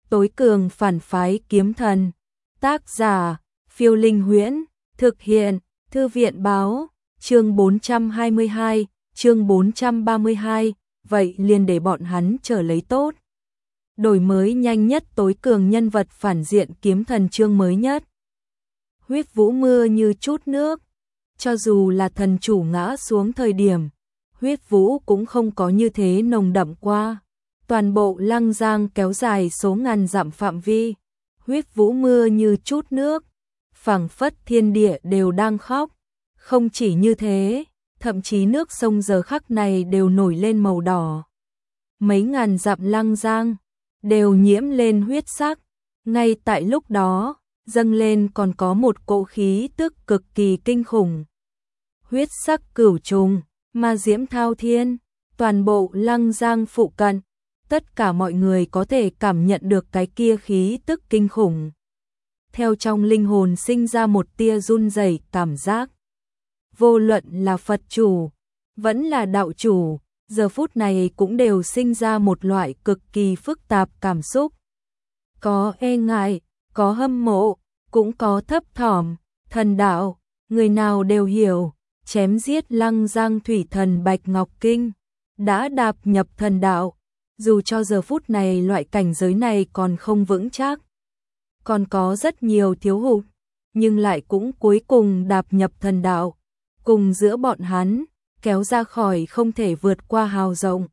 tối cường phản phái kiếm thần. Tác giả, Phiêu Linh Huyễn, thực hiện, Thư viện báo, chương 422, chương 432, vậy liền để bọn hắn trở lấy tốt. Đổi mới nhanh nhất tối cường nhân vật phản diện kiếm thần chương mới nhất. Huyết vũ mưa như chút nước, cho dù là thần chủ ngã xuống thời điểm, huyết vũ cũng không có như thế nồng đậm qua. Toàn bộ Lăng Giang kéo dài số ngàn dặm phạm vi, huyết vũ mưa như chút nước, phảng phất thiên địa đều đang khóc. Không chỉ như thế, thậm chí nước sông giờ khắc này đều nổi lên màu đỏ. Mấy ngàn dặm Lăng Giang đều nhiễm lên huyết sắc. Ngay tại lúc đó, dâng lên còn có một cỗ khí tức cực kỳ kinh khủng. Huyết sắc cửu trùng, ma diễm thao thiên, toàn bộ Lăng Giang phụ cận, tất cả mọi người có thể cảm nhận được cái kia khí tức kinh khủng. Theo trong linh hồn sinh ra một tia run rẩy cảm giác. Vô luận là Phật chủ, vẫn là đạo chủ, giờ phút này cũng đều sinh ra một loại cực kỳ phức tạp cảm xúc. Có e ngại, có hâm mộ, cũng có thấp thỏm, thần đạo, người nào đều hiểu, chém giết Lăng Giang thủy thần Bạch Ngọc Kinh, đã đạp nhập thần đạo, dù cho giờ phút này loại cảnh giới này còn không vững chắc, còn có rất nhiều thiếu hụt, nhưng lại cũng cuối cùng đạp nhập thần đạo, cùng giữa bọn hắn, kéo ra khỏi không thể vượt qua hào rộng,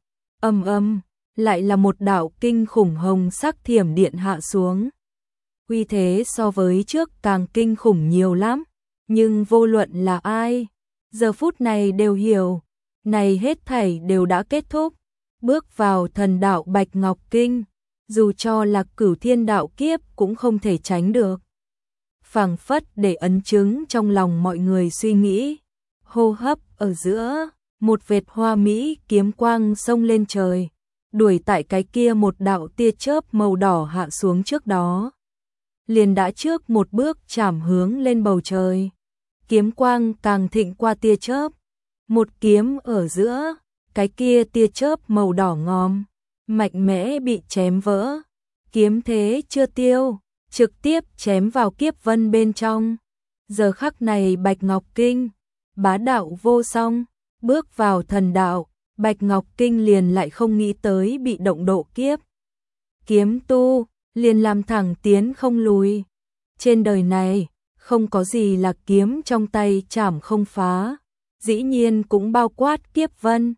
lại là một đạo kinh khủng hồng sắc thiểm điện hạ xuống. Uy thế so với trước càng kinh khủng nhiều lắm, nhưng vô luận là ai, giờ phút này đều hiểu, này hết thảy đều đã kết thúc, bước vào thần đạo Bạch Ngọc Kinh, dù cho là cửu thiên đạo kiếp cũng không thể tránh được. Phảng phất để ấn chứng trong lòng mọi người suy nghĩ, hô hấp ở giữa, một vệt hoa mỹ kiếm quang xông lên trời, đuổi tại cái kia một đạo tia chớp màu đỏ hạ xuống trước đó. Liền đã trước một bước chảm hướng lên bầu trời. Kiếm quang càng thịnh qua tia chớp. Một kiếm ở giữa, cái kia tia chớp màu đỏ ngòm, mạnh mẽ bị chém vỡ. Kiếm thế chưa tiêu, trực tiếp chém vào kiếp vân bên trong. Giờ khắc này Bạch Ngọc Kinh, bá đạo vô song, bước vào thần đạo, Bạch Ngọc Kinh liền lại không nghĩ tới bị động độ kiếp. Kiếm tu, liền làm thẳng tiến không lùi. Trên đời này, không có gì là kiếm trong tay chảm không phá, dĩ nhiên cũng bao quát kiếp vân.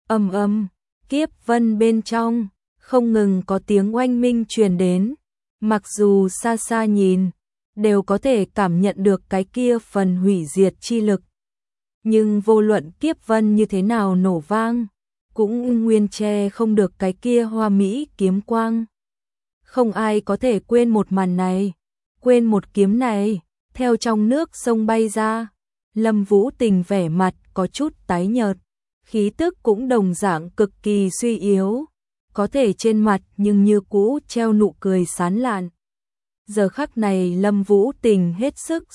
Kiếp vân bên trong, không ngừng có tiếng oanh minh truyền đến, mặc dù xa xa nhìn, đều có thể cảm nhận được cái kia phần hủy diệt chi lực. Nhưng vô luận kiếp vân như thế nào nổ vang, cũng nguyên che không được cái kia hoa mỹ kiếm quang. Không ai có thể quên một màn này, quên một kiếm này, theo trong nước sông bay ra. Lâm Vũ Tình vẻ mặt có chút tái nhợt, khí tức cũng đồng dạng cực kỳ suy yếu, có thể trên mặt nhưng như cũ treo nụ cười sán lạn. Giờ khắc này Lâm Vũ Tình hết sức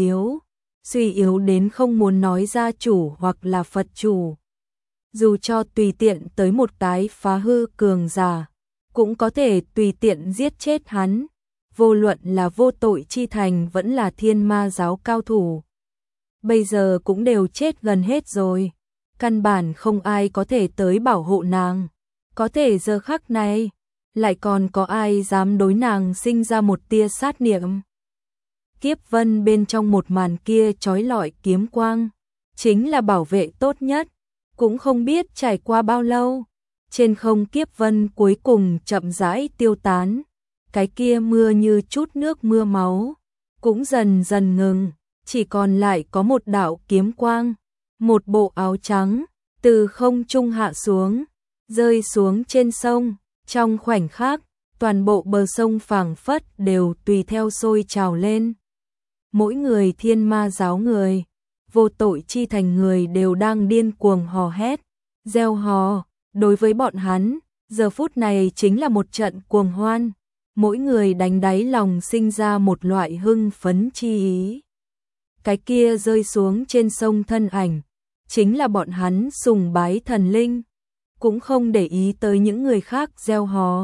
suy yếu đến không muốn nói gia chủ hoặc là Phật chủ. Dù cho tùy tiện tới một cái phá hư cường giả, cũng có thể tùy tiện giết chết hắn, vô luận là vô tội chi thành vẫn là thiên ma giáo cao thủ. Bây giờ cũng đều chết gần hết rồi, căn bản không ai có thể tới bảo hộ nàng, có thể giờ khắc này, lại còn có ai dám đối nàng sinh ra một tia sát niệm. Kiếp vân bên trong một màn kia chói lọi kiếm quang, chính là bảo vệ tốt nhất, cũng không biết trải qua bao lâu. Trên không kiếp vân cuối cùng chậm rãi tiêu tán, cái kia mưa như chút nước mưa máu, cũng dần dần ngừng, chỉ còn lại có một đạo kiếm quang, một bộ áo trắng, từ không trung hạ xuống, rơi xuống trên sông, trong khoảnh khắc, toàn bộ bờ sông phảng phất đều tùy theo sôi trào lên. Mỗi người thiên ma giáo người, vô tội chi thành người đều đang điên cuồng hò hét, reo hò. Đối với bọn hắn, giờ phút này chính là một trận cuồng hoan, mỗi người đánh đáy lòng sinh ra một loại hưng phấn chi ý. Cái kia rơi xuống trên sông thân ảnh, chính là bọn hắn sùng bái thần linh, cũng không để ý tới những người khác reo hò,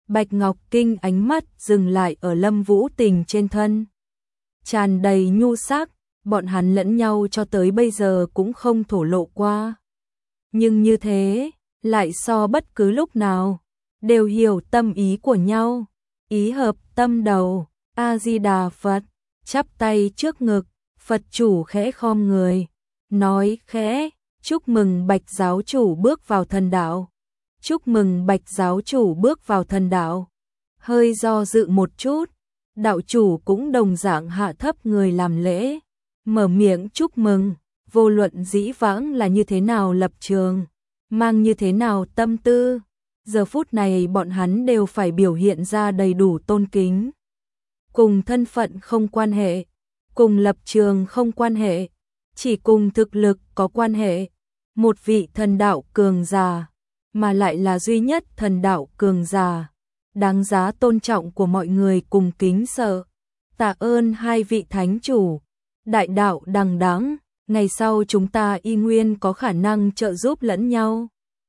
Bạch Ngọc Kinh ánh mắt dừng lại ở Lâm Vũ Tình trên thân. Tràn đầy nhu sắc, bọn hắn lẫn nhau cho tới bây giờ cũng không thổ lộ qua. Nhưng như thế, lại so bất cứ lúc nào, đều hiểu tâm ý của nhau, ý hợp tâm đầu. A-di-đà Phật, chắp tay trước ngực, Phật chủ khẽ khom người, nói khẽ, chúc mừng Bạch giáo chủ bước vào thần đạo. Chúc mừng Bạch giáo chủ bước vào thần đạo. Hơi do dự một chút, đạo chủ cũng đồng dạng hạ thấp người làm lễ, mở miệng chúc mừng, vô luận dĩ vãng là như thế nào lập trường, mang như thế nào tâm tư, giờ phút này bọn hắn đều phải biểu hiện ra đầy đủ tôn kính. Cùng thân phận không quan hệ, cùng lập trường không quan hệ, chỉ cùng thực lực có quan hệ. Một vị thần đạo cường giả, mà lại là duy nhất thần đạo cường giả, đáng giá tôn trọng của mọi người cùng kính sợ. Tạ ơn hai vị thánh chủ, đại đạo đằng đẵng, ngày sau chúng ta y nguyên có khả năng trợ giúp lẫn nhau.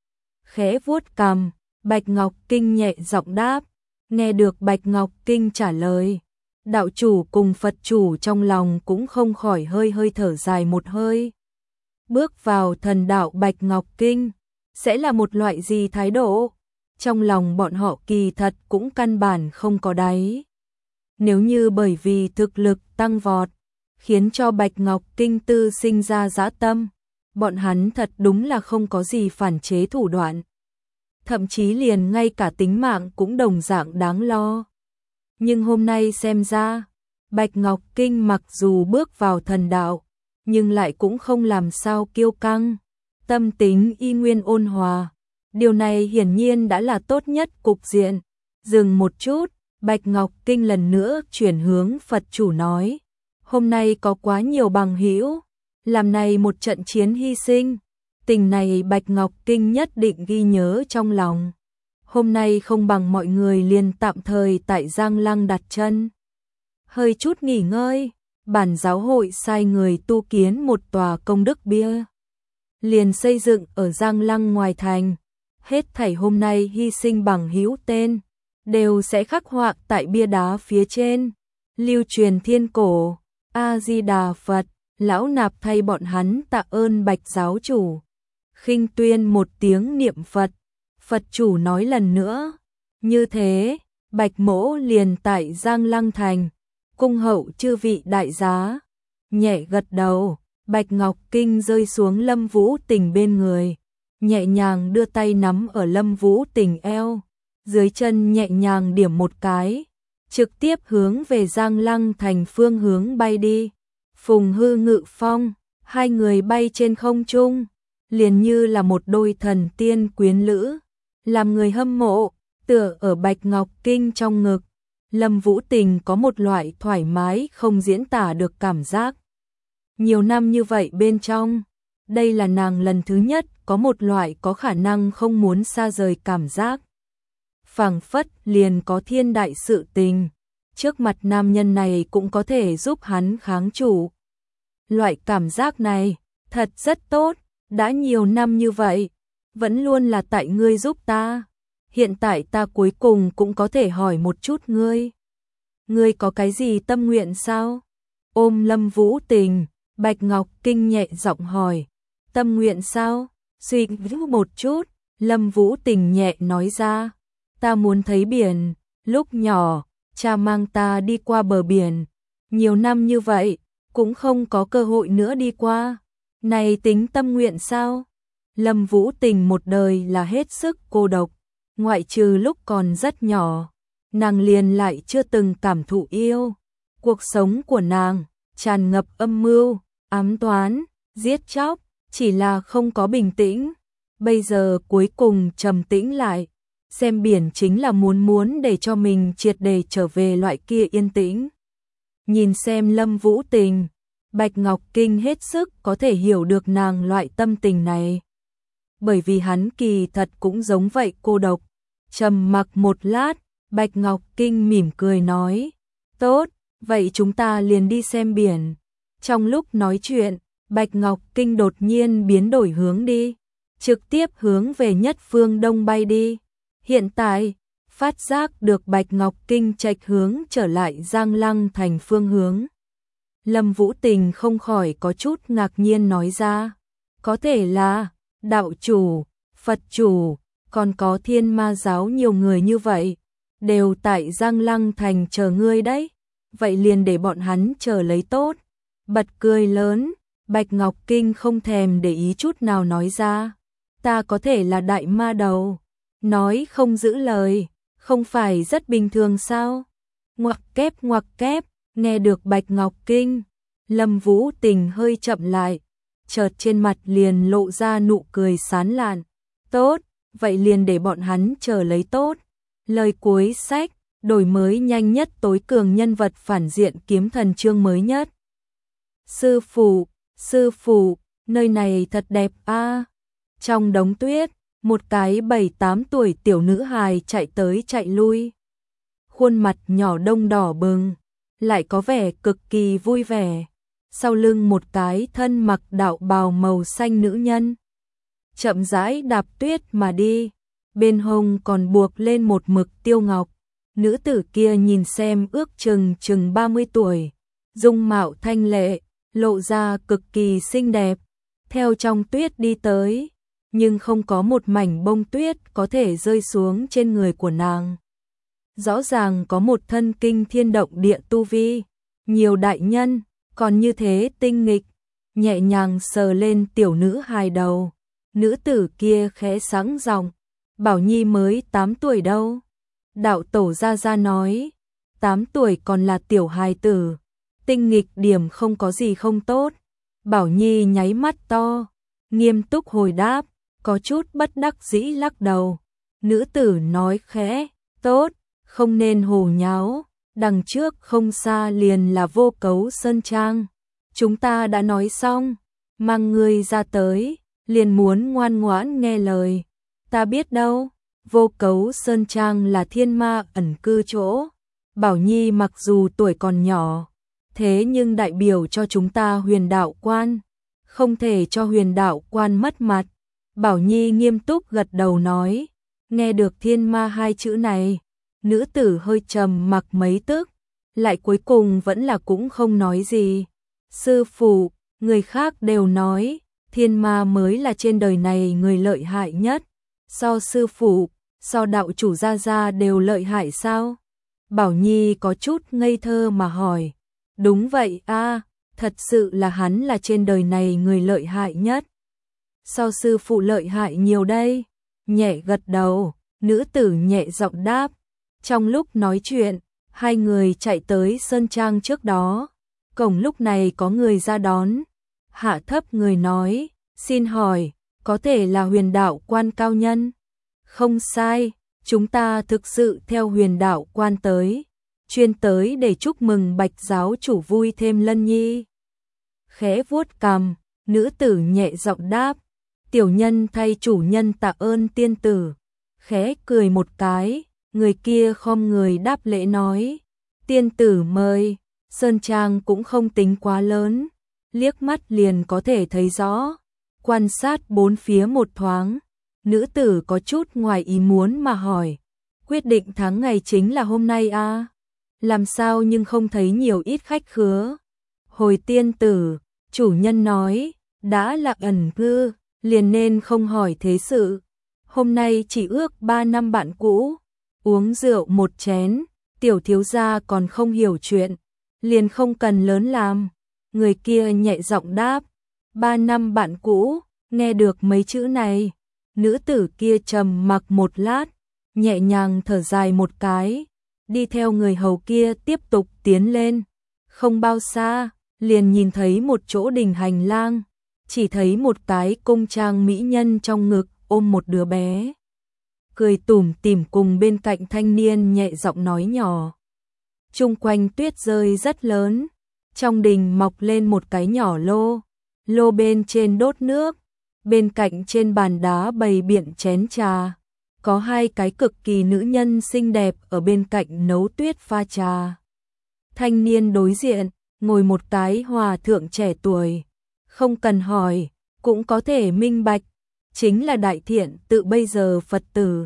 Khẽ vuốt cằm, Bạch Ngọc Kinh nhẹ giọng đáp. Nghe được Bạch Ngọc Kinh trả lời, đạo chủ cùng Phật chủ trong lòng cũng không khỏi hơi hơi thở dài một hơi. Bước vào thần đạo Bạch Ngọc Kinh sẽ là một loại gì thái độ? Trong lòng bọn họ kỳ thật cũng căn bản không có đáy. Nếu như bởi vì thực lực tăng vọt, khiến cho Bạch Ngọc Kinh tư sinh ra dã tâm, bọn hắn thật đúng là không có gì phản chế thủ đoạn. Thậm chí liền ngay cả tính mạng cũng đồng dạng đáng lo. Nhưng hôm nay xem ra, Bạch Ngọc Kinh mặc dù bước vào thần đạo, nhưng lại cũng không làm sao kiêu căng, tâm tính y nguyên ôn hòa. Điều này hiển nhiên đã là tốt nhất cục diện. Dừng một chút, Bạch Ngọc Kinh lần nữa chuyển hướng Phật chủ nói, hôm nay có quá nhiều bằng hữu, làm này một trận chiến hy sinh, tình này Bạch Ngọc Kinh nhất định ghi nhớ trong lòng. Hôm nay không bằng mọi người liền tạm thời tại Giang Lăng đặt chân. Hơi chút nghỉ ngơi, bản giáo hội sai người tu kiến một tòa công đức bia, liền xây dựng ở Giang Lăng ngoài thành. Hết thảy hôm nay hy sinh bằng hữu tên, đều sẽ khắc họa tại bia đá phía trên, lưu truyền thiên cổ. A-di-đà Phật, lão nạp thay bọn hắn tạ ơn Bạch giáo chủ. Khinh tuyên một tiếng niệm Phật, Phật chủ nói lần nữa. Như thế, Bạch mỗ liền tại Giang Lăng thành, cung hậu chư vị đại giá. Nhẹ gật đầu, Bạch Ngọc Kinh rơi xuống Lâm Vũ Tình bên người, nhẹ nhàng đưa tay nắm ở Lâm Vũ Tình eo, dưới chân nhẹ nhàng điểm một cái, trực tiếp hướng về Giang Lăng thành phương hướng bay đi. Phùng Hư Ngự Phong, hai người bay trên không trung, liền như là một đôi thần tiên quyến lữ, làm người hâm mộ. Tựa ở Bạch Ngọc Kinh trong ngực, Lâm Vũ Tình có một loại thoải mái không diễn tả được cảm giác. Nhiều năm như vậy bên trong, đây là nàng lần thứ nhất có một loại có khả năng không muốn xa rời cảm giác. Phảng phất liền có thiên đại sự tình, trước mặt nam nhân này cũng có thể giúp hắn kháng chủ. Loại cảm giác này, thật rất tốt, đã nhiều năm như vậy, vẫn luôn là tại ngươi giúp ta. Hiện tại ta cuối cùng cũng có thể hỏi một chút ngươi. Ngươi có cái gì tâm nguyện sao? Ôm Lâm Vũ Tình, Bạch Ngọc Kinh nhẹ giọng hỏi. Tâm nguyện sao? Suy nghĩ một chút, Lâm Vũ Tình nhẹ nói ra. Ta muốn thấy biển, lúc nhỏ, cha mang ta đi qua bờ biển. Nhiều năm như vậy, cũng không có cơ hội nữa đi qua. Này tính tâm nguyện sao? Lâm Vũ Tình một đời là hết sức cô độc. Ngoại trừ lúc còn rất nhỏ, nàng liền lại chưa từng cảm thụ yêu. Cuộc sống của nàng tràn ngập âm mưu, ám toán, giết chóc, chỉ là không có bình tĩnh. Bây giờ cuối cùng trầm tĩnh lại, xem biển chính là muốn để cho mình triệt để trở về loại kia yên tĩnh. Nhìn xem Lâm Vũ Tình, Bạch Ngọc Kinh hết sức có thể hiểu được nàng loại tâm tình này. Bởi vì hắn kỳ thật cũng giống vậy cô độc. Trầm mặc một lát, Bạch Ngọc Kinh mỉm cười nói, tốt, vậy chúng ta liền đi xem biển. Trong lúc nói chuyện, Bạch Ngọc Kinh đột nhiên biến đổi hướng đi, trực tiếp hướng về nhất phương đông bay đi. Hiện tại, phát giác được Bạch Ngọc Kinh chệch hướng trở lại Giang Lăng thành phương hướng. Lâm Vũ Tình không khỏi có chút ngạc nhiên nói ra, có thể là đạo chủ, Phật chủ, còn có Thiên Ma giáo nhiều người như vậy, đều tại Giang Lăng thành chờ ngươi đấy, vậy liền để bọn hắn chờ lấy tốt. Bật cười lớn, Bạch Ngọc Kinh không thèm để ý chút nào nói ra, ta có thể là đại ma đầu, nói không giữ lời, không phải rất bình thường sao? Ngoặc kép, nghe được Bạch Ngọc Kinh, Lâm Vũ Tình hơi chậm lại, chợt trên mặt liền lộ ra nụ cười sán lạn. Tốt, vậy liền để bọn hắn chờ lấy tốt. Lời cuối sách, đổi mới nhanh nhất tối cường nhân vật phản diện kiếm thần chương mới nhất. Sư phụ, nơi này thật đẹp a. Trong đống tuyết, một cái 7-8 tuổi tiểu nữ hài chạy tới chạy lui. Khuôn mặt nhỏ đông đỏ bừng, lại có vẻ cực kỳ vui vẻ. Sau lưng một cái thân mặc đạo bào màu xanh nữ nhân. Chậm rãi đạp tuyết mà đi, bên hông còn buộc lên một mực tiêu ngọc. Nữ tử kia nhìn xem ước chừng 30 tuổi, dung mạo thanh lệ, lộ ra cực kỳ xinh đẹp, theo trong tuyết đi tới, nhưng không có một mảnh bông tuyết có thể rơi xuống trên người của nàng. Rõ ràng có một thân kinh thiên động địa tu vi, nhiều đại nhân, còn như thế tinh nghịch, nhẹ nhàng sờ lên tiểu nữ hài đầu. Nữ tử kia khẽ sáng giọng, Bảo Nhi mới 8 tuổi đâu. Đạo tổ ra nói, 8 tuổi còn là tiểu hài tử, tinh nghịch điểm không có gì không tốt. Bảo Nhi nháy mắt to, nghiêm túc hồi đáp, có chút bất đắc dĩ lắc đầu. Nữ tử nói khẽ, tốt, không nên hồ nháo, đằng trước không xa liền là Vô Cấu Sơn Trang. Chúng ta đã nói xong, mang ngươi ra tới, liền muốn ngoan ngoãn nghe lời. Ta biết đâu, Vô Cấu Sơn Trang là thiên ma ẩn cư chỗ. Bảo Nhi mặc dù tuổi còn nhỏ, thế nhưng đại biểu cho chúng ta Huyền Đạo Quan, không thể cho Huyền Đạo Quan mất mặt. Bảo Nhi nghiêm túc gật đầu nói, nghe được thiên ma hai chữ này, nữ tử hơi trầm mặc mấy tức, lại cuối cùng vẫn là cũng không nói gì. Sư phụ, người khác đều nói, thiên ma mới là trên đời này người lợi hại nhất. So sư phụ, so đạo chủ gia đều lợi hại sao? Bảo Nhi có chút ngây thơ mà hỏi. Đúng vậy a, thật sự là hắn là trên đời này người lợi hại nhất. So sư phụ lợi hại nhiều đây. Nhẹ gật đầu, nữ tử nhẹ giọng đáp. Trong lúc nói chuyện, hai người chạy tới sơn trang trước đó. Cổng lúc này có người ra đón. Hạ thấp người nói, xin hỏi, có thể là Huyền Đạo Quan cao nhân? Không sai, chúng ta thực sự theo Huyền Đạo Quan tới, chuyên tới để chúc mừng Bạch giáo chủ vui thêm lân nhi. Khẽ vuốt cằm, nữ tử nhẹ giọng đáp, tiểu nhân thay chủ nhân tạ ơn tiên tử. Khẽ cười một cái, người kia khom người đáp lễ nói, tiên tử mời. Sơn trang cũng không tính quá lớn, liếc mắt liền có thể thấy rõ. Quan sát bốn phía một thoáng, nữ tử có chút ngoài ý muốn mà hỏi, quyết định tháng ngày chính là hôm nay à? Làm sao nhưng không thấy nhiều ít khách khứa? Hồi tiên tử, chủ nhân nói, đã là ẩn cư, liền nên không hỏi thế sự. Hôm nay chỉ ước 3 năm bạn cũ, uống rượu một chén, tiểu thiếu gia còn không hiểu chuyện, liền không cần lớn làm. Người kia nhẹ giọng đáp, 3 năm bạn cũ. Nghe được mấy chữ này, nữ tử kia trầm mặc một lát, nhẹ nhàng thở dài một cái, đi theo người hầu kia tiếp tục tiến lên. Không bao xa, liền nhìn thấy một chỗ đình hành lang, chỉ thấy một cái cung trang mỹ nhân trong ngực ôm một đứa bé. Cười tủm tỉm cùng bên cạnh thanh niên nhẹ giọng nói nhỏ. Chung quanh tuyết rơi rất lớn, trong đình mọc lên một cái nhỏ lô bên trên đốt nước. Bên cạnh trên bàn đá bày biện chén trà, có hai cái cực kỳ nữ nhân xinh đẹp ở bên cạnh nấu tuyết pha trà. Thanh niên đối diện, ngồi một cái hòa thượng trẻ tuổi, không cần hỏi, cũng có thể minh bạch, chính là đại thiện tự bây giờ Phật tử.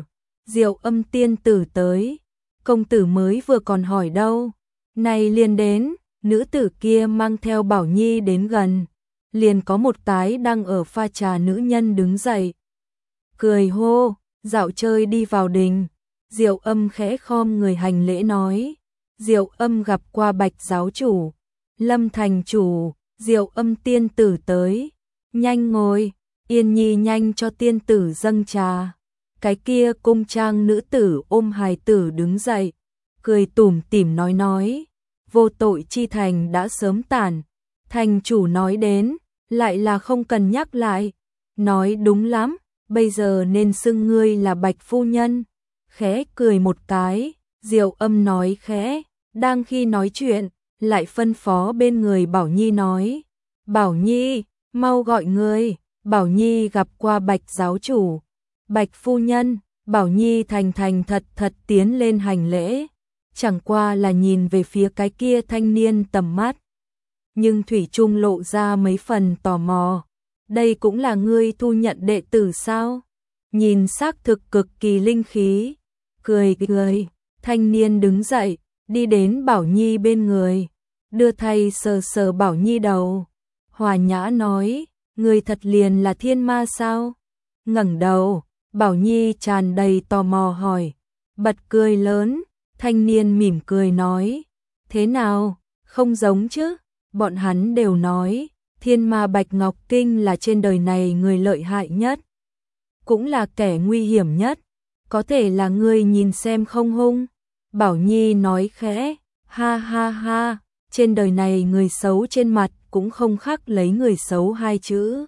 Diệu Âm tiên tử tới, công tử mới vừa còn hỏi đâu, này liền đến, nữ tử kia mang theo Bảo Nhi đến gần, liền có một cái đang ở pha trà nữ nhân đứng dậy, cười hô, dạo chơi đi vào đình. Diệu Âm khẽ khom người hành lễ nói, Diệu Âm gặp qua Bạch giáo chủ, Lâm thành chủ, Diệu Âm tiên tử tới, nhanh ngồi, Yên Nhi nhanh cho tiên tử dâng trà. Cái kia cung trang nữ tử ôm hài tử đứng dậy, cười tủm tỉm nói, vô tội chi thành đã sớm tàn, thành chủ nói đến, lại là không cần nhắc lại, nói đúng lắm, bây giờ nên xưng ngươi là Bạch phu nhân. Khẽ cười một cái, Diệu Âm nói khẽ, đang khi nói chuyện, lại phân phó bên người Bảo Nhi nói, Bảo Nhi, mau gọi người. Bảo Nhi gặp qua Bạch giáo chủ, Bạch phu nhân. Bảo Nhi thành thành thật thật tiến lên hành lễ, chẳng qua là nhìn về phía cái kia thanh niên tầm mắt, nhưng thủy chung lộ ra mấy phần tò mò, đây cũng là ngươi thu nhận đệ tử sao? Nhìn xác thực cực kỳ linh khí, cười cười, thanh niên đứng dậy, đi đến Bảo Nhi bên người, đưa tay sờ sờ Bảo Nhi đầu, hòa nhã nói, người thật liền là thiên ma sao? Ngẩng đầu, Bảo Nhi tràn đầy tò mò hỏi, bật cười lớn, thanh niên mỉm cười nói, thế nào, không giống chứ? Bọn hắn đều nói, thiên ma Bạch Ngọc Kinh là trên đời này người lợi hại nhất, cũng là kẻ nguy hiểm nhất, có thể là ngươi nhìn xem không hung? Bảo Nhi nói khẽ, ha ha ha, trên đời này người xấu trên mặt cũng không khác lấy người xấu hai chữ.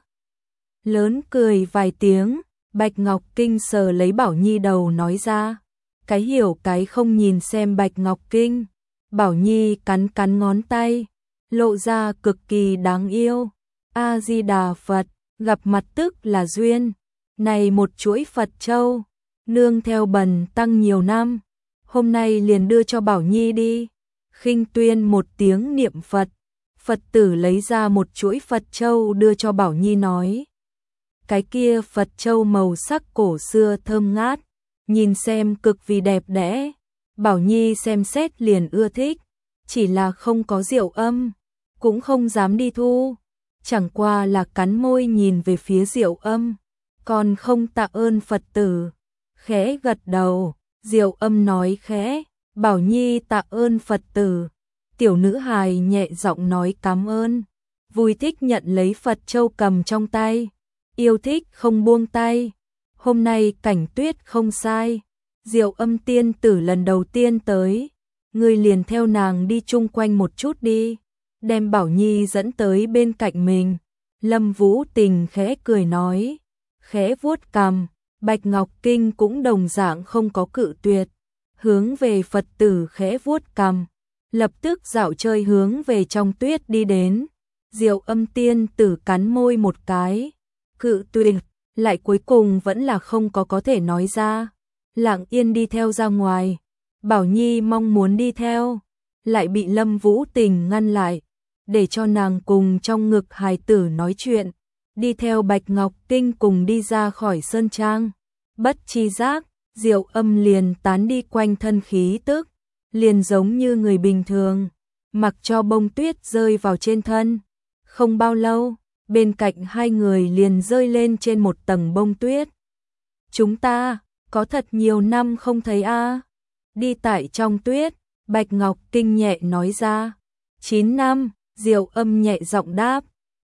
Lớn cười vài tiếng, Bạch Ngọc Kinh sờ lấy Bảo Nhi đầu nói ra, cái hiểu cái không nhìn xem Bạch Ngọc Kinh. Bảo Nhi cắn cắn ngón tay, lộ ra cực kỳ đáng yêu. A Di Đà Phật, gặp mặt tức là duyên. Này một chuỗi Phật châu, nương theo bần tăng nhiều năm, hôm nay liền đưa cho Bảo Nhi đi. Khinh tuyên một tiếng niệm Phật, Phật tử lấy ra một chuỗi Phật châu đưa cho Bảo Nhi nói, cái kia Phật châu màu sắc cổ xưa thơm ngát, nhìn xem cực vì đẹp đẽ. Bảo Nhi xem xét liền ưa thích, chỉ là không có Diệu Âm, cũng không dám đi thu, chẳng qua là cắn môi nhìn về phía Diệu Âm, còn không tạ ơn Phật tử. Khẽ gật đầu, Diệu Âm nói khẽ, Bảo Nhi tạ ơn Phật tử. Tiểu nữ hài nhẹ giọng nói cảm ơn, vui thích nhận lấy Phật châu cầm trong tay, yêu thích không buông tay. Hôm nay cảnh tuyết không sai, Diệu Âm tiên tử lần đầu tiên tới, ngươi liền theo nàng đi chung quanh một chút đi, đem Bảo Nhi dẫn tới bên cạnh mình. Lâm Vũ Tình khẽ cười nói, khẽ vuốt cằm, Bạch Ngọc Kinh cũng đồng dạng không có cự tuyệt, hướng về Phật tử khẽ vuốt cằm, lập tức dạo chơi hướng về trong tuyết đi đến. Diệu Âm tiên tử cắn môi một cái, cự tuyệt, lại cuối cùng vẫn là không có thể nói ra, lặng yên đi theo ra ngoài. Bảo Nhi mong muốn đi theo, lại bị Lâm Vũ Tình ngăn lại, để cho nàng cùng trong ngực hài tử nói chuyện, đi theo Bạch Ngọc Kinh cùng đi ra khỏi sơn trang. Bất chi giác, Diệu Âm liền tán đi quanh thân khí tức, liền giống như người bình thường, mặc cho bông tuyết rơi vào trên thân. Không bao lâu, bên cạnh hai người liền rơi lên trên một tầng bông tuyết. Chúng ta, có thật nhiều năm không thấy a. Đi tại trong tuyết, Bạch Ngọc Kinh nhẹ nói ra. 9 năm, Diệu Âm nhẹ giọng đáp.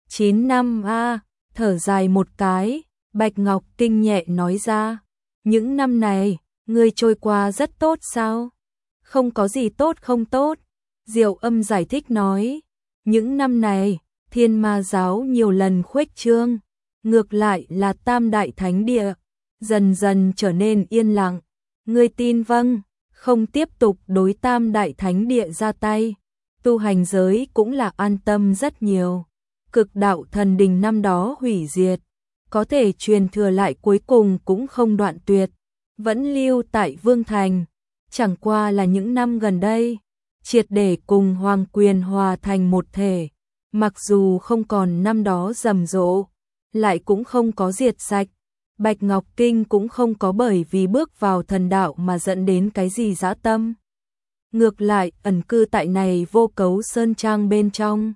9 năm a, thở dài một cái, Bạch Ngọc Kinh nhẹ nói ra. Những năm này, ngươi trôi qua rất tốt sao? Không có gì tốt không tốt. Diệu Âm giải thích nói. Những năm này, Thiên Ma giáo nhiều lần khuếch trương, ngược lại là Tam Đại Thánh Địa dần dần trở nên yên lặng. Ngươi tin vâng, không tiếp tục đối Tam Đại Thánh Địa ra tay, tu hành giới cũng là an tâm rất nhiều. Cực đạo thần đình năm đó hủy diệt, có thể truyền thừa lại cuối cùng cũng không đoạn tuyệt, vẫn lưu tại Vương Thành. Chẳng qua là những năm gần đây, triệt để cùng Hoàng Quyền hòa thành một thể, mặc dù không còn năm đó rầm rộ, lại cũng không có diệt sạch. Bạch Ngọc Kinh cũng không có bởi vì bước vào thần đạo mà dẫn đến cái gì dã tâm. Ngược lại, ẩn cư tại này Vô Cấu Sơn Trang bên trong.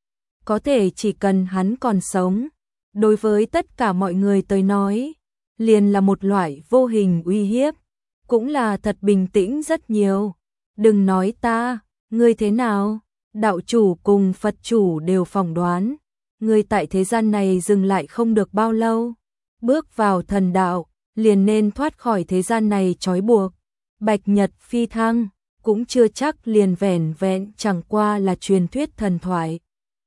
Có thể chỉ cần hắn còn sống, đối với tất cả mọi người tới nói, liền là một loại vô hình uy hiếp, cũng là thật bình tĩnh rất nhiều. Đừng nói ta, ngươi thế nào? Đạo chủ cùng Phật chủ đều phỏng đoán, ngươi tại thế gian này dừng lại không được bao lâu, bước vào thần đạo, liền nên thoát khỏi thế gian này trói buộc. Bạch Nhật phi thăng, cũng chưa chắc liền vẻn vẹn chẳng qua là truyền thuyết thần thoại.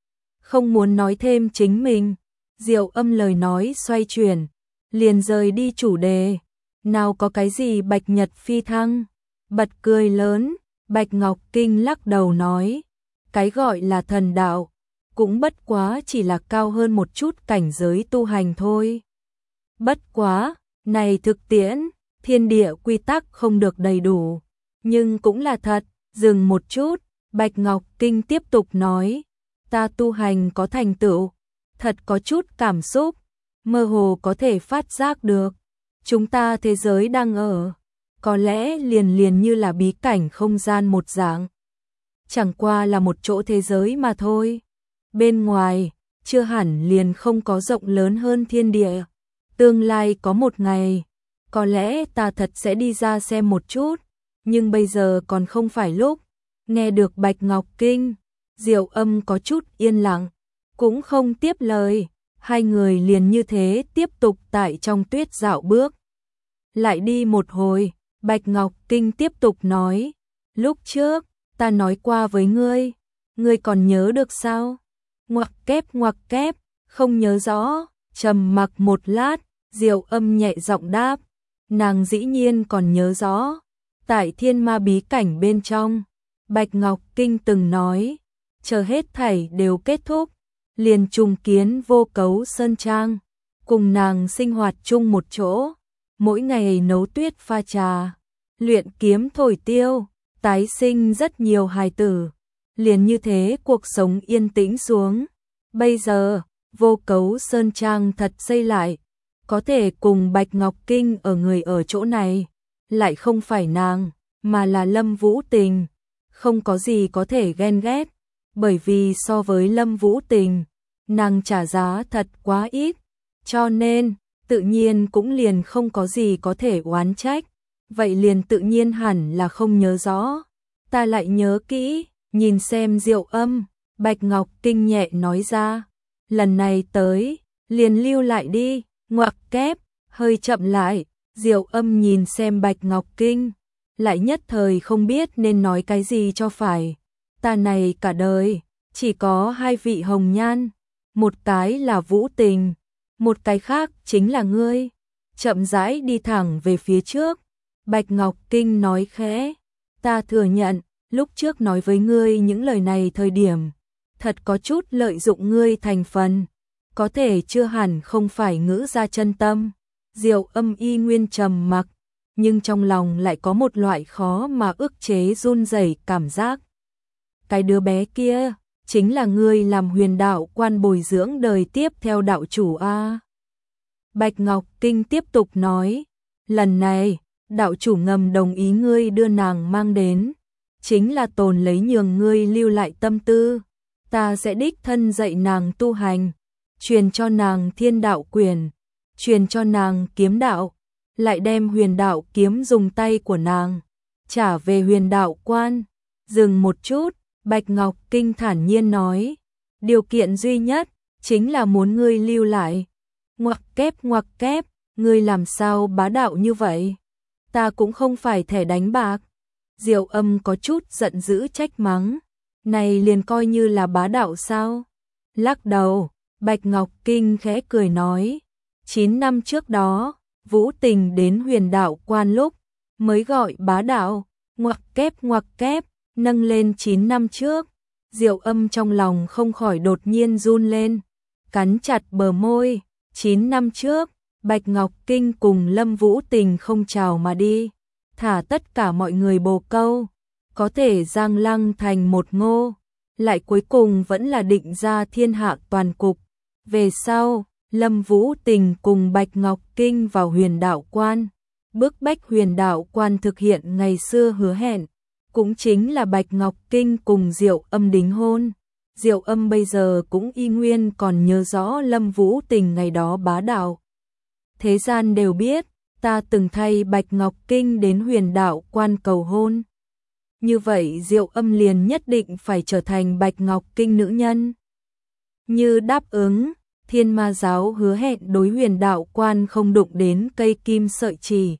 Không muốn nói thêm chính mình, Diệu Âm lời nói xoay chuyển, liền rời đi chủ đề. Nào có cái gì Bạch Nhật phi thăng? Bật cười lớn, Bạch Ngọc Kinh lắc đầu nói, cái gọi là thần đạo, cũng bất quá chỉ là cao hơn một chút cảnh giới tu hành thôi. Bất quá, này thực tiễn, thiên địa quy tắc không được đầy đủ, nhưng cũng là thật. Dừng một chút, Bạch Ngọc Kinh tiếp tục nói, ta tu hành có thành tựu, thật có chút cảm xúc, mơ hồ có thể phát giác được. Chúng ta thế giới đang ở, có lẽ liền như là bí cảnh không gian một dạng. Chẳng qua là một chỗ thế giới mà thôi. Bên ngoài, chưa hẳn liền không có rộng lớn hơn thiên địa. Tương lai có một ngày, có lẽ ta thật sẽ đi ra xem một chút, nhưng bây giờ còn không phải lúc. Nghe được Bạch Ngọc Kinh, Diệu Âm có chút yên lặng, cũng không tiếp lời. Hai người liền như thế tiếp tục tại trong tuyết dạo bước. Lại đi một hồi, Bạch Ngọc Kinh tiếp tục nói, lúc trước, ta nói qua với ngươi còn nhớ được sao? Ngoặc kép, không nhớ rõ. Trầm mặc một lát, Diệu Âm nhẹ giọng đáp, nàng dĩ nhiên còn nhớ rõ. Tại thiên ma bí cảnh bên trong, Bạch Ngọc Kinh từng nói, chờ hết thảy đều kết thúc, liền trùng kiến Vô Cấu Sơn Trang, cùng nàng sinh hoạt chung một chỗ, mỗi ngày nấu tuyết pha trà, luyện kiếm thổi tiêu, tái sinh rất nhiều hài tử. Liền như thế cuộc sống yên tĩnh xuống. Bây giờ, Vô Cấu Sơn Trang thật xây lại, có thể cùng Bạch Ngọc Kinh ở người ở chỗ này, lại không phải nàng, mà là Lâm Vũ Tình. Không có gì có thể ghen ghét, bởi vì so với Lâm Vũ Tình, nàng trả giá thật quá ít, cho nên, tự nhiên cũng liền không có gì có thể oán trách. Vậy liền tự nhiên hẳn là không nhớ rõ. Ta lại nhớ kỹ, nhìn xem Diệu Âm, Bạch Ngọc Kinh nhẹ nói ra, lần này tới, liền lưu lại đi. Ngoặc kép, hơi chậm lại, Diệu Âm nhìn xem Bạch Ngọc Kinh, lại nhất thời không biết nên nói cái gì cho phải. Ta này cả đời, chỉ có hai vị hồng nhan, một cái là Vũ Tình, một cái khác chính là ngươi. Chậm rãi đi thẳng về phía trước, Bạch Ngọc Kinh nói khẽ, ta thừa nhận, lúc trước nói với ngươi những lời này thời điểm, thật có chút lợi dụng ngươi thành phần, có thể chưa hẳn không phải ngữ ra chân tâm. Diệu Âm y nguyên trầm mặc, nhưng trong lòng lại có một loại khó mà ức chế run rẩy cảm giác. Cái đứa bé kia, chính là ngươi làm Huyền Đạo Quan bồi dưỡng đời tiếp theo đạo chủ a. Bạch Ngọc Kinh tiếp tục nói, lần này, đạo chủ ngầm đồng ý ngươi đưa nàng mang đến, chính là tồn lấy nhường ngươi lưu lại tâm tư, ta sẽ đích thân dạy nàng tu hành, truyền cho nàng thiên đạo quyền, truyền cho nàng kiếm đạo, lại đem huyền đạo kiếm dùng tay của nàng, trả về Huyền Đạo Quan. Dừng một chút, Bạch Ngọc Kinh thản nhiên nói, điều kiện duy nhất, chính là muốn ngươi lưu lại. Ngoặc kép, ngươi làm sao bá đạo như vậy? Ta cũng không phải thẻ đánh bạc. Diệu Âm có chút giận dữ trách mắng, này liền coi như là bá đạo sao? Lắc đầu, Bạch Ngọc Kinh khẽ cười nói, 9 năm trước đó, Vũ Tình đến Huyền Đạo Quan lúc, mới gọi bá đạo. Ngoặc kép, nâng lên 9 năm trước. Diệu Âm trong lòng không khỏi đột nhiên run lên, cắn chặt bờ môi. 9 năm trước, Bạch Ngọc Kinh cùng Lâm Vũ Tình không chào mà đi, thả tất cả mọi người bồ câu, có thể giang lăng thành một ngô, lại cuối cùng vẫn là định ra thiên hạ toàn cục. Về sau, Lâm Vũ Tình cùng Bạch Ngọc Kinh vào Huyền Đạo Quan, bức bách Huyền Đạo Quan thực hiện ngày xưa hứa hẹn, cũng chính là Bạch Ngọc Kinh cùng Diệu Âm đính hôn. Diệu Âm bây giờ cũng y nguyên còn nhớ rõ Lâm Vũ Tình ngày đó bá đạo. Thế gian đều biết, ta từng thay Bạch Ngọc Kinh đến Huyền Đạo Quan cầu hôn. Như vậy Diệu Âm liền nhất định phải trở thành Bạch Ngọc Kinh nữ nhân. Như đáp ứng, Thiên Ma giáo hứa hẹn đối Huyền Đạo Quan không đụng đến cây kim sợi chỉ.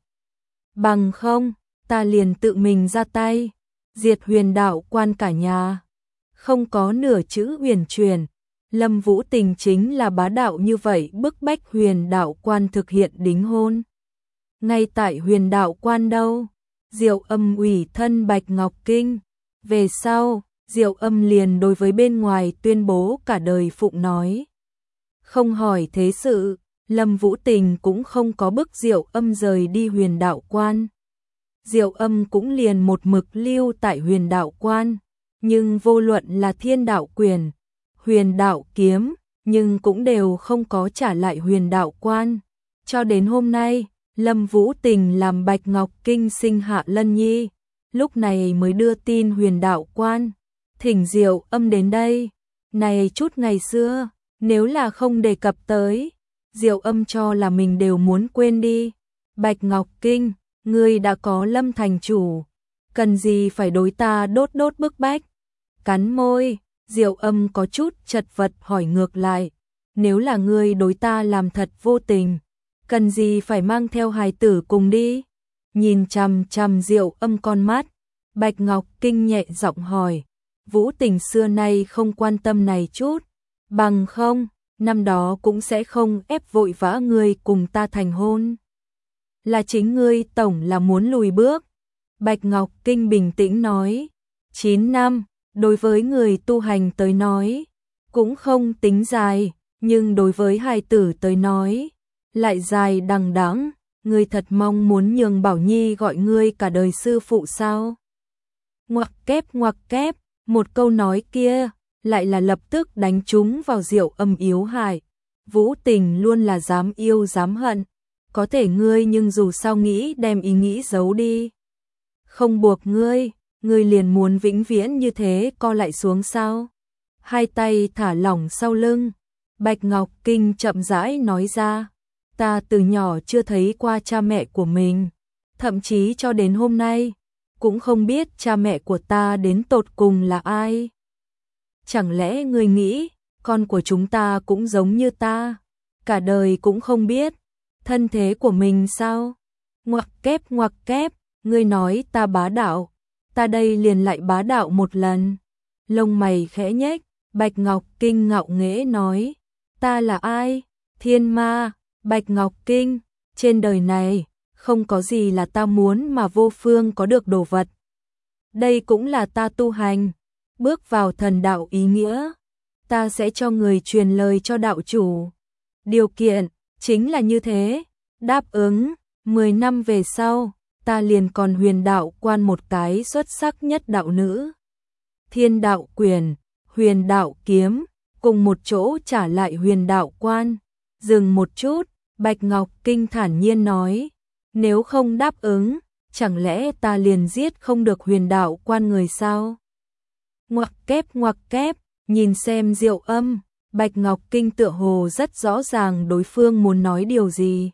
Bằng không, ta liền tự mình ra tay, diệt Huyền Đạo Quan cả nhà. Không có nửa chữ huyền truyền, Lâm Vũ Tình chính là bá đạo như vậy bức bách Huyền Đạo Quan thực hiện đính hôn. Ngay tại Huyền Đạo Quan đâu, Diệu Âm ủy thân Bạch Ngọc Kinh. Về sau, Diệu Âm liền đối với bên ngoài tuyên bố cả đời phụng nói. Không hỏi thế sự, Lâm Vũ Tình cũng không có bức Diệu Âm rời đi Huyền Đạo Quan. Diệu Âm cũng liền một mực lưu tại Huyền Đạo Quan, nhưng vô luận là Thiên Đạo Quyền, Huyền Đạo Kiếm, nhưng cũng đều không có trả lại Huyền Đạo Quan. Cho đến hôm nay, Lâm Vũ Tình làm Bạch Ngọc Kinh sinh hạ Lân Nhi, lúc này mới đưa tin Huyền Đạo Quan, thỉnh Diệu Âm đến đây. Này chút ngày xưa, nếu là không đề cập tới, Diệu Âm cho là mình đều muốn quên đi. Bạch Ngọc Kinh, ngươi đã có Lâm thành chủ, cần gì phải đối ta đốt bức bách. Cắn môi, Diệu Âm có chút chật vật hỏi ngược lại, nếu là ngươi đối ta làm thật vô tình, cần gì phải mang theo hài tử cùng đi. Nhìn chằm chằm Diệu Âm con mắt, Bạch Ngọc Kinh nhẹ giọng hỏi, Vũ Tình xưa nay không quan tâm này chút, bằng không, năm đó cũng sẽ không ép vội vã ngươi cùng ta thành hôn. Là chính ngươi tổng là muốn lùi bước. Bạch Ngọc Kinh bình tĩnh nói, 9 năm, đối với người tu hành tới nói, cũng không tính dài, nhưng đối với hài tử tới nói, lại dài đằng đẵng. Ngươi thật mong muốn nhường Bảo Nhi gọi ngươi cả đời sư phụ sao? Ngoặc kép, một câu nói kia, lại là lập tức đánh trúng vào Diệu Âm yếu hại. Vũ Tình luôn là dám yêu dám hận, có thể ngươi nhưng dù sao nghĩ đem ý nghĩ giấu đi. Không buộc ngươi liền muốn vĩnh viễn như thế co lại xuống sao? Hai tay thả lỏng sau lưng, Bạch Ngọc Kinh chậm rãi nói ra, ta từ nhỏ chưa thấy qua cha mẹ của mình, thậm chí cho đến hôm nay, cũng không biết cha mẹ của ta đến tột cùng là ai. Chẳng lẽ ngươi nghĩ, con của chúng ta cũng giống như ta, cả đời cũng không biết thân thế của mình sao? Ngoặc kép, ngươi nói ta bá đạo, ta đây liền lại bá đạo một lần. Lông mày khẽ nhếch, Bạch Ngọc Kinh ngạo nghễ nói, ta là ai? Thiên ma. Bạch Ngọc Kinh, trên đời này, không có gì là ta muốn mà vô phương có được đồ vật. Đây cũng là ta tu hành, bước vào thần đạo ý nghĩa, ta sẽ cho người truyền lời cho đạo chủ. Điều kiện, chính là như thế, đáp ứng, 10 năm về sau, ta liền còn Huyền Đạo Quan một cái xuất sắc nhất đạo nữ. Thiên Đạo Quyền, Huyền Đạo Kiếm, cùng một chỗ trả lại Huyền Đạo Quan. Dừng một chút, Bạch Ngọc Kinh thản nhiên nói, nếu không đáp ứng, chẳng lẽ ta liền giết không được Huyền Đạo Quan người sao? Ngoặc kép, nhìn xem Diệu Âm, Bạch Ngọc Kinh tựa hồ rất rõ ràng đối phương muốn nói điều gì.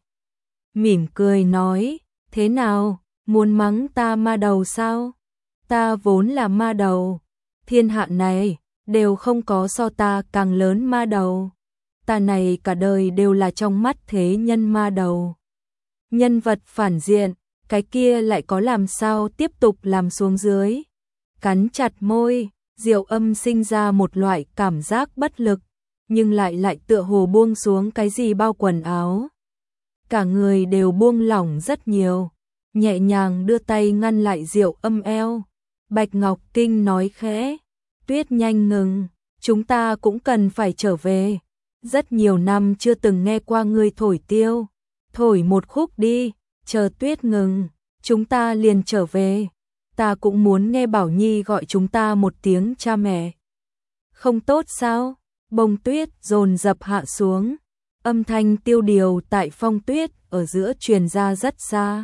Mỉm cười nói, thế nào, muốn mắng ta ma đầu sao? Ta vốn là ma đầu, thiên hạ này, đều không có so ta càng lớn ma đầu. Ta này cả đời đều là trong mắt thế nhân ma đầu. Nhân vật phản diện, cái kia lại có làm sao tiếp tục làm xuống dưới. Cắn chặt môi, Diệu Âm sinh ra một loại cảm giác bất lực, nhưng lại tựa hồ buông xuống cái gì bao quần áo. Cả người đều buông lỏng rất nhiều, nhẹ nhàng đưa tay ngăn lại Diệu Âm eo. Bạch Ngọc Kinh nói khẽ, tuyết nhanh ngừng, chúng ta cũng cần phải trở về. Rất nhiều năm chưa từng nghe qua ngươi thổi tiêu, thổi một khúc đi, chờ tuyết ngừng, chúng ta liền trở về. Ta cũng muốn nghe Bảo Nhi gọi chúng ta một tiếng cha mẹ. Không tốt sao? Bông tuyết dồn dập hạ xuống, Âm thanh tiêu điều tại phong tuyết ở giữa truyền ra rất xa.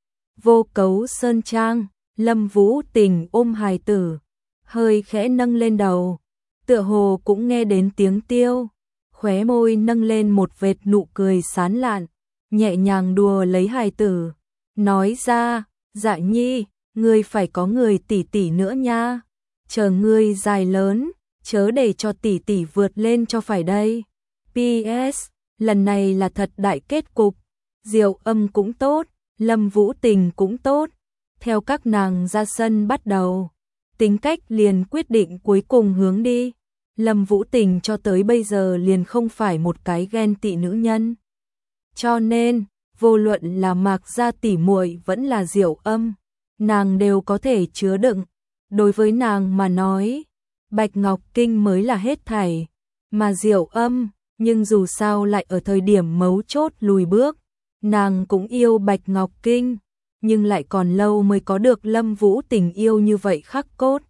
Vô Cấu Sơn Trang, Lâm Vũ Tình ôm hài tử, hơi khẽ nâng lên đầu, tựa hồ cũng nghe đến tiếng tiêu, khóe môi nâng lên một vệt nụ cười sán lạn, nhẹ nhàng đùa lấy hài tử, nói ra, Dạ Nhi, ngươi phải có người tỷ tỷ nữa nha, chờ ngươi dài lớn, chớ để cho tỷ tỷ vượt lên cho phải đây. PS, lần này là thật đại kết cục, Diệu Âm cũng tốt, Lâm Vũ Tình cũng tốt, theo các nàng ra sân bắt đầu, tính cách liền quyết định cuối cùng hướng đi. Lâm Vũ Tình cho tới bây giờ liền không phải một cái ghen tị nữ nhân. Cho nên, vô luận là Mạc gia tỷ muội vẫn là Diệu Âm, nàng đều có thể chứa đựng. Đối với nàng mà nói, Bạch Ngọc Kinh mới là hết thảy, mà Diệu Âm, nhưng dù sao lại ở thời điểm mấu chốt lùi bước, nàng cũng yêu Bạch Ngọc Kinh, nhưng lại còn lâu mới có được Lâm Vũ Tình yêu như vậy khắc cốt.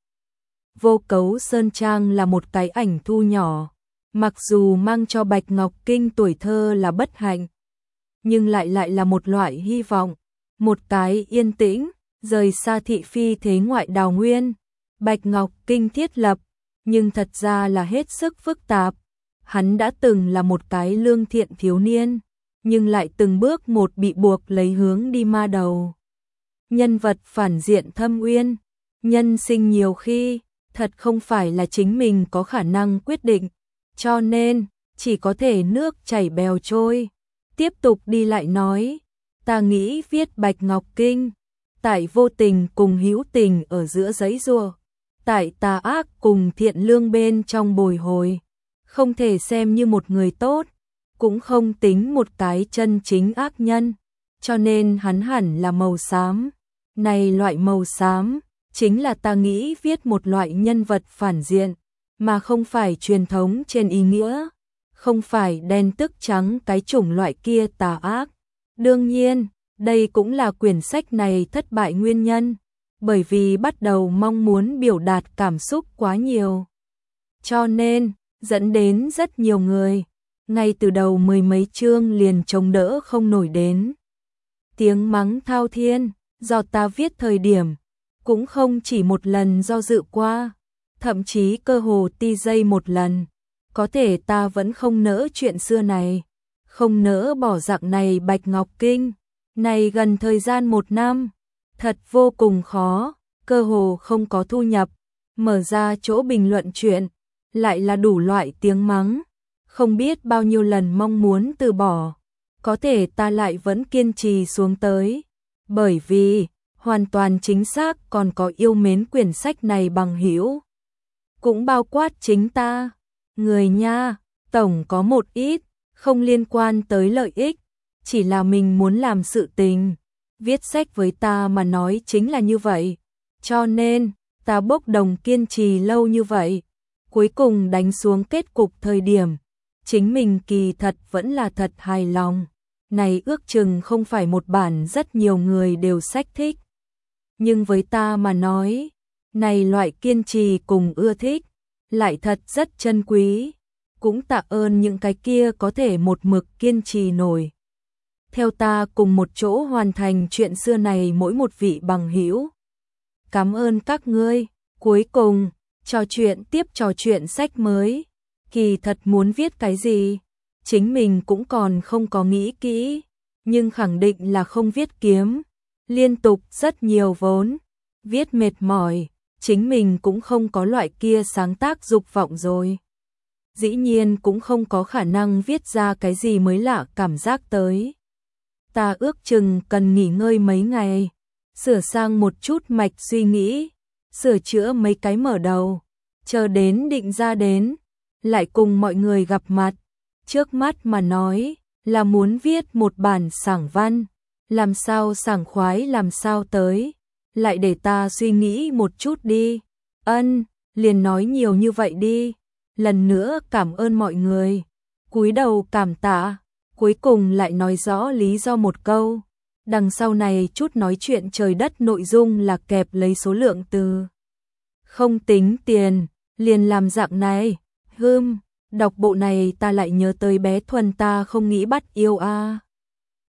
Vô Cấu Sơn Trang là một cái ảnh thu nhỏ, mặc dù mang cho Bạch Ngọc Kinh tuổi thơ là bất hạnh, nhưng lại là một loại hy vọng, một cái yên tĩnh, rời xa thị phi thế ngoại đào nguyên. Bạch Ngọc Kinh thiết lập, nhưng thật ra là hết sức phức tạp. Hắn đã từng là một cái lương thiện thiếu niên, nhưng lại từng bước một bị buộc lấy hướng đi ma đầu. Nhân vật phản diện Thâm Uyên, nhân sinh nhiều khi, thật không phải là chính mình có khả năng quyết định, cho nên, chỉ có thể nước chảy bèo trôi. Tiếp tục đi lại nói, ta nghĩ viết Bạch Ngọc Kinh, tại vô tình cùng hữu tình ở giữa giấy giụa, tại tà ác cùng thiện lương bên trong bồi hồi, không thể xem như một người tốt, cũng không tính một cái chân chính ác nhân, cho nên hắn hẳn là màu xám. Này loại màu xám, chính là ta nghĩ viết một loại nhân vật phản diện, mà không phải truyền thống trên ý nghĩa, không phải đen tức trắng cái chủng loại kia tà ác. Đương nhiên, đây cũng là quyển sách này thất bại nguyên nhân, bởi vì bắt đầu mong muốn biểu đạt cảm xúc quá nhiều. Cho nên, dẫn đến rất nhiều người, ngay từ đầu mười mấy chương liền chống đỡ không nổi đến. Tiếng mắng thao thiên, do ta viết thời điểm, cũng không chỉ một lần do dự qua, thậm chí cơ hồ ti giây một lần. Có thể ta vẫn không nỡ chuyện xưa này, không nỡ bỏ dạng này Bạch Ngọc Kinh, này gần thời gian 1 năm, thật vô cùng khó, cơ hồ không có thu nhập, mở ra chỗ bình luận chuyện, lại là đủ loại tiếng mắng, không biết bao nhiêu lần mong muốn từ bỏ, có thể ta lại vẫn kiên trì xuống tới, bởi vì, hoàn toàn chính xác còn có yêu mến quyển sách này bằng hữu, cũng bao quát chính ta. Người nha, tổng có một ít, không liên quan tới lợi ích, chỉ là mình muốn làm sự tình. Viết sách với ta mà nói chính là như vậy, cho nên, ta bốc đồng kiên trì lâu như vậy, cuối cùng đánh xuống kết cục thời điểm, chính mình kỳ thật vẫn là thật hài lòng. Này ước chừng không phải một bản rất nhiều người đều sách thích. Nhưng với ta mà nói, này loại kiên trì cùng ưa thích, lại thật rất chân quý, cũng tạ ơn những cái kia có thể một mực kiên trì nổi. Theo ta cùng một chỗ hoàn thành chuyện xưa này mỗi một vị bằng hữu. Cảm ơn các ngươi, cuối cùng, trò chuyện tiếp trò chuyện sách mới, kỳ thật muốn viết cái gì, chính mình cũng còn không có nghĩ kỹ, nhưng khẳng định là không viết kiếm, liên tục rất nhiều vốn, viết mệt mỏi. Chính mình cũng không có loại kia sáng tác dục vọng rồi. Dĩ nhiên cũng không có khả năng viết ra cái gì mới lạ cảm giác tới. Ta ước chừng cần nghỉ ngơi mấy ngày, sửa sang một chút mạch suy nghĩ, sửa chữa mấy cái mở đầu, chờ đến định ra đến, lại cùng mọi người gặp mặt. Trước mắt mà nói, là muốn viết một bản sảng văn, làm sao sảng khoái làm sao tới. Lại để ta suy nghĩ một chút đi. Liền nói nhiều như vậy đi. Lần nữa cảm ơn mọi người. Cúi đầu cảm tạ, cuối cùng lại nói rõ lý do một câu. Đằng sau này chút nói chuyện trời đất nội dung là kẹp lấy số lượng từ. Không tính tiền, liền làm dạng này. Đọc bộ này ta lại nhớ tới bé Thuần, ta không nghĩ bắt yêu a.